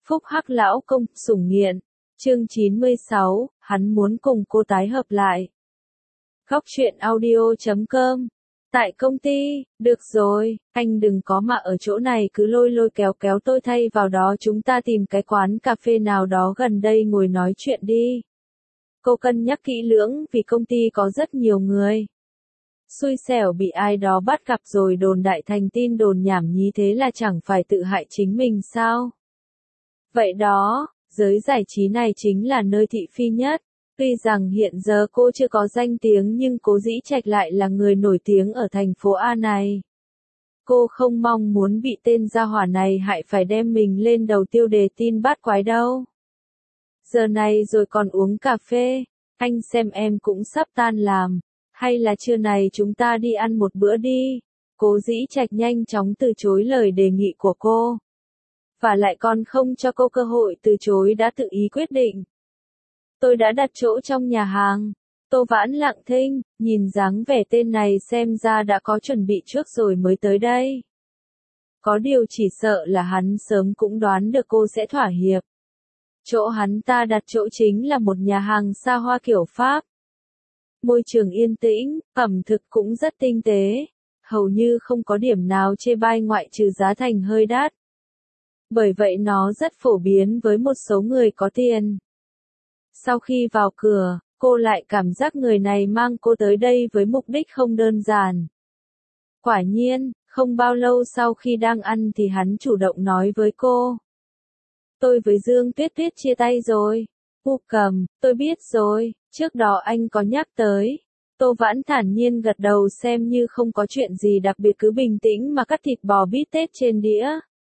Phúc Hắc lão công, sủng nghiện. Chương 96, hắn muốn cùng cô tái hợp lại. Góc truyện audio.com. Tại công ty, được rồi, anh đừng có mà ở chỗ này cứ lôi lôi kéo kéo tôi, thay vào đó chúng ta tìm cái quán cà phê nào đó gần đây ngồi nói chuyện đi. Cô cân nhắc kỹ lưỡng vì công ty có rất nhiều người. Xui xẻo bị ai đó bắt gặp rồi đồn đại thành tin đồn nhảm nhí, thế là chẳng phải tự hại chính mình sao? Vậy đó, giới giải trí này chính là nơi thị phi nhất. Tuy rằng hiện giờ cô chưa có danh tiếng nhưng Cố Dĩ Trạch lại là người nổi tiếng ở thành phố A này. Cô không mong muốn bị tên gia hỏa này hại phải đem mình lên đầu tiêu đề tin bát quái đâu. Giờ này rồi còn uống cà phê, anh xem em cũng sắp tan làm, hay là trưa này chúng ta đi ăn một bữa đi. Cố Dĩ Trạch nhanh chóng từ chối lời đề nghị của cô. Và lại còn không cho cô cơ hội từ chối đã tự ý quyết định. Tôi đã đặt chỗ trong nhà hàng. Tô Vãn lặng thinh, nhìn dáng vẻ tên này xem ra đã có chuẩn bị trước rồi mới tới đây. Có điều chỉ sợ là hắn sớm cũng đoán được cô sẽ thỏa hiệp. Chỗ hắn ta đặt chỗ chính là một nhà hàng xa hoa kiểu Pháp. Môi trường yên tĩnh, ẩm thực cũng rất tinh tế, hầu như không có điểm nào chê bai ngoại trừ giá thành hơi đắt. Bởi vậy nó rất phổ biến với một số người có tiền. Sau khi vào cửa, cô lại cảm giác người này mang cô tới đây với mục đích không đơn giản. Quả nhiên, không bao lâu sau khi đang ăn thì hắn chủ động nói với cô. Tôi với Dương Tuyết Tuyết chia tay rồi. Cầm, tôi biết rồi, trước đó anh có nhắc tới. Tô Vãn thản nhiên gật đầu xem như không có chuyện gì đặc biệt, cứ bình tĩnh mà cắt thịt bò bít tết trên đĩa.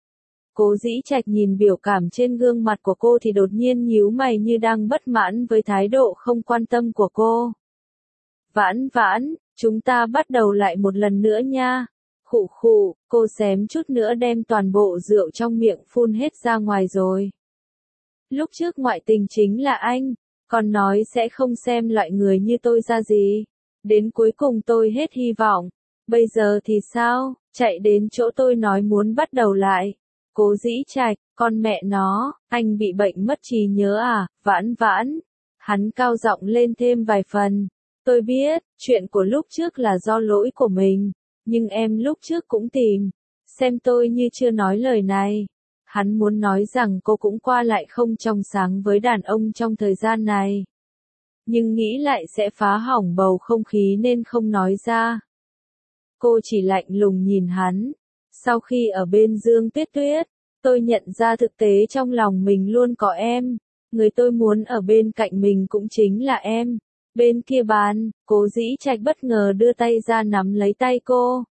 Cố Dĩ Trạch nhìn biểu cảm trên gương mặt của cô thì đột nhiên nhíu mày như đang bất mãn với thái độ không quan tâm của cô. Vãn Vãn, chúng ta bắt đầu lại một lần nữa nha. Khụ khụ, cô xém chút nữa đem toàn bộ rượu trong miệng phun hết ra ngoài rồi. Lúc trước ngoại tình chính là anh, còn nói sẽ không xem loại người như tôi ra gì. Đến cuối cùng tôi hết hy vọng. Bây giờ thì sao, chạy đến chỗ tôi nói muốn bắt đầu lại. Cố Dĩ Trạch, con mẹ nó, anh bị bệnh mất trí nhớ à, Vãn Vãn. Hắn cao giọng lên thêm vài phần. Tôi biết, chuyện của lúc trước là do lỗi của mình, nhưng em lúc trước cũng tìm. Xem tôi như chưa nói lời này. Hắn muốn nói rằng cô cũng qua lại không trong sáng với đàn ông trong thời gian này. Nhưng nghĩ lại sẽ phá hỏng bầu không khí nên không nói ra. Cô chỉ lạnh lùng nhìn hắn. Sau khi ở bên Dương Tuyết Tuyết, tôi nhận ra thực tế trong lòng mình luôn có em. Người tôi muốn ở bên cạnh mình cũng chính là em. Bên kia bàn, Cố Dĩ Trạch bất ngờ đưa tay ra nắm lấy tay cô.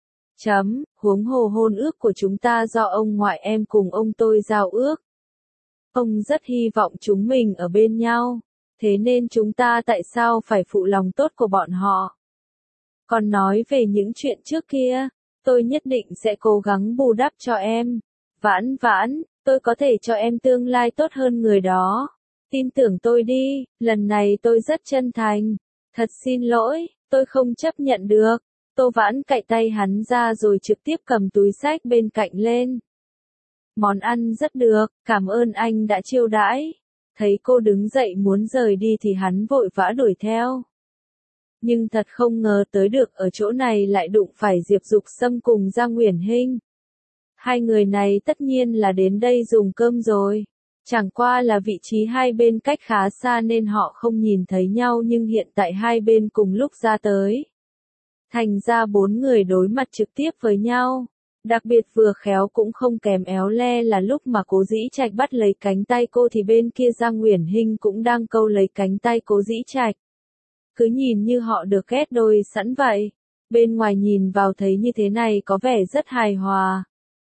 Huống hồ hôn ước của chúng ta do ông ngoại em cùng ông tôi giao ước. Ông rất hy vọng chúng mình ở bên nhau. Thế nên chúng ta tại sao phải phụ lòng tốt của bọn họ? Còn nói về những chuyện trước kia, tôi nhất định sẽ cố gắng bù đắp cho em. Vãn Vãn, tôi có thể cho em tương lai tốt hơn người đó. Tin tưởng tôi đi, lần này tôi rất chân thành. Thật xin lỗi, tôi không chấp nhận được. Tô Vãn cạy tay hắn ra rồi trực tiếp cầm túi xách bên cạnh lên. Món ăn rất được, cảm ơn anh đã chiêu đãi. Thấy cô đứng dậy muốn rời đi thì hắn vội vã đuổi theo. Nhưng thật không ngờ tới được ở chỗ này lại đụng phải Diệp Dục Sâm cùng Giang Uyển Hinh. Hai người này tất nhiên là đến đây dùng cơm rồi. Chẳng qua là vị trí hai bên cách khá xa nên họ không nhìn thấy nhau, nhưng hiện tại hai bên cùng lúc ra tới. Thành ra bốn người đối mặt trực tiếp với nhau. Đặc biệt vừa khéo cũng không kém éo le là lúc mà Cố Dĩ Trạch bắt lấy cánh tay cô thì bên kia Giang Uyển Hinh cũng đang câu lấy cánh tay Cố Dĩ Trạch. Cứ nhìn như họ được ghép đôi sẵn vậy. Bên ngoài nhìn vào thấy như thế này có vẻ rất hài hòa.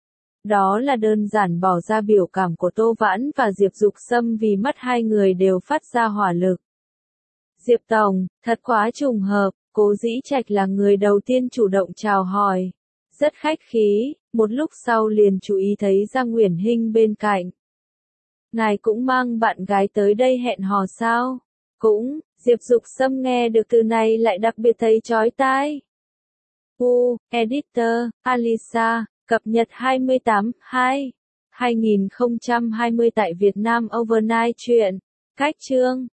Đó là đơn giản bỏ ra biểu cảm của Tô Vãn và Diệp Dục Sâm vì mắt hai người đều phát ra hỏa lực. Diệp Tổng, thật quá trùng hợp, Cố Dĩ Trạch là người đầu tiên chủ động chào hỏi. Rất khách khí, một lúc sau liền chú ý thấy Giang Uyển Hinh bên cạnh. Ngài cũng mang bạn gái tới đây hẹn hò sao? Cũng, Diệp Dục Sâm nghe được từ này lại đặc biệt thấy chói tai. Editor, Alisa, cập nhật 28/2. 2020 tại Việt Nam Overnight truyện. Cách chương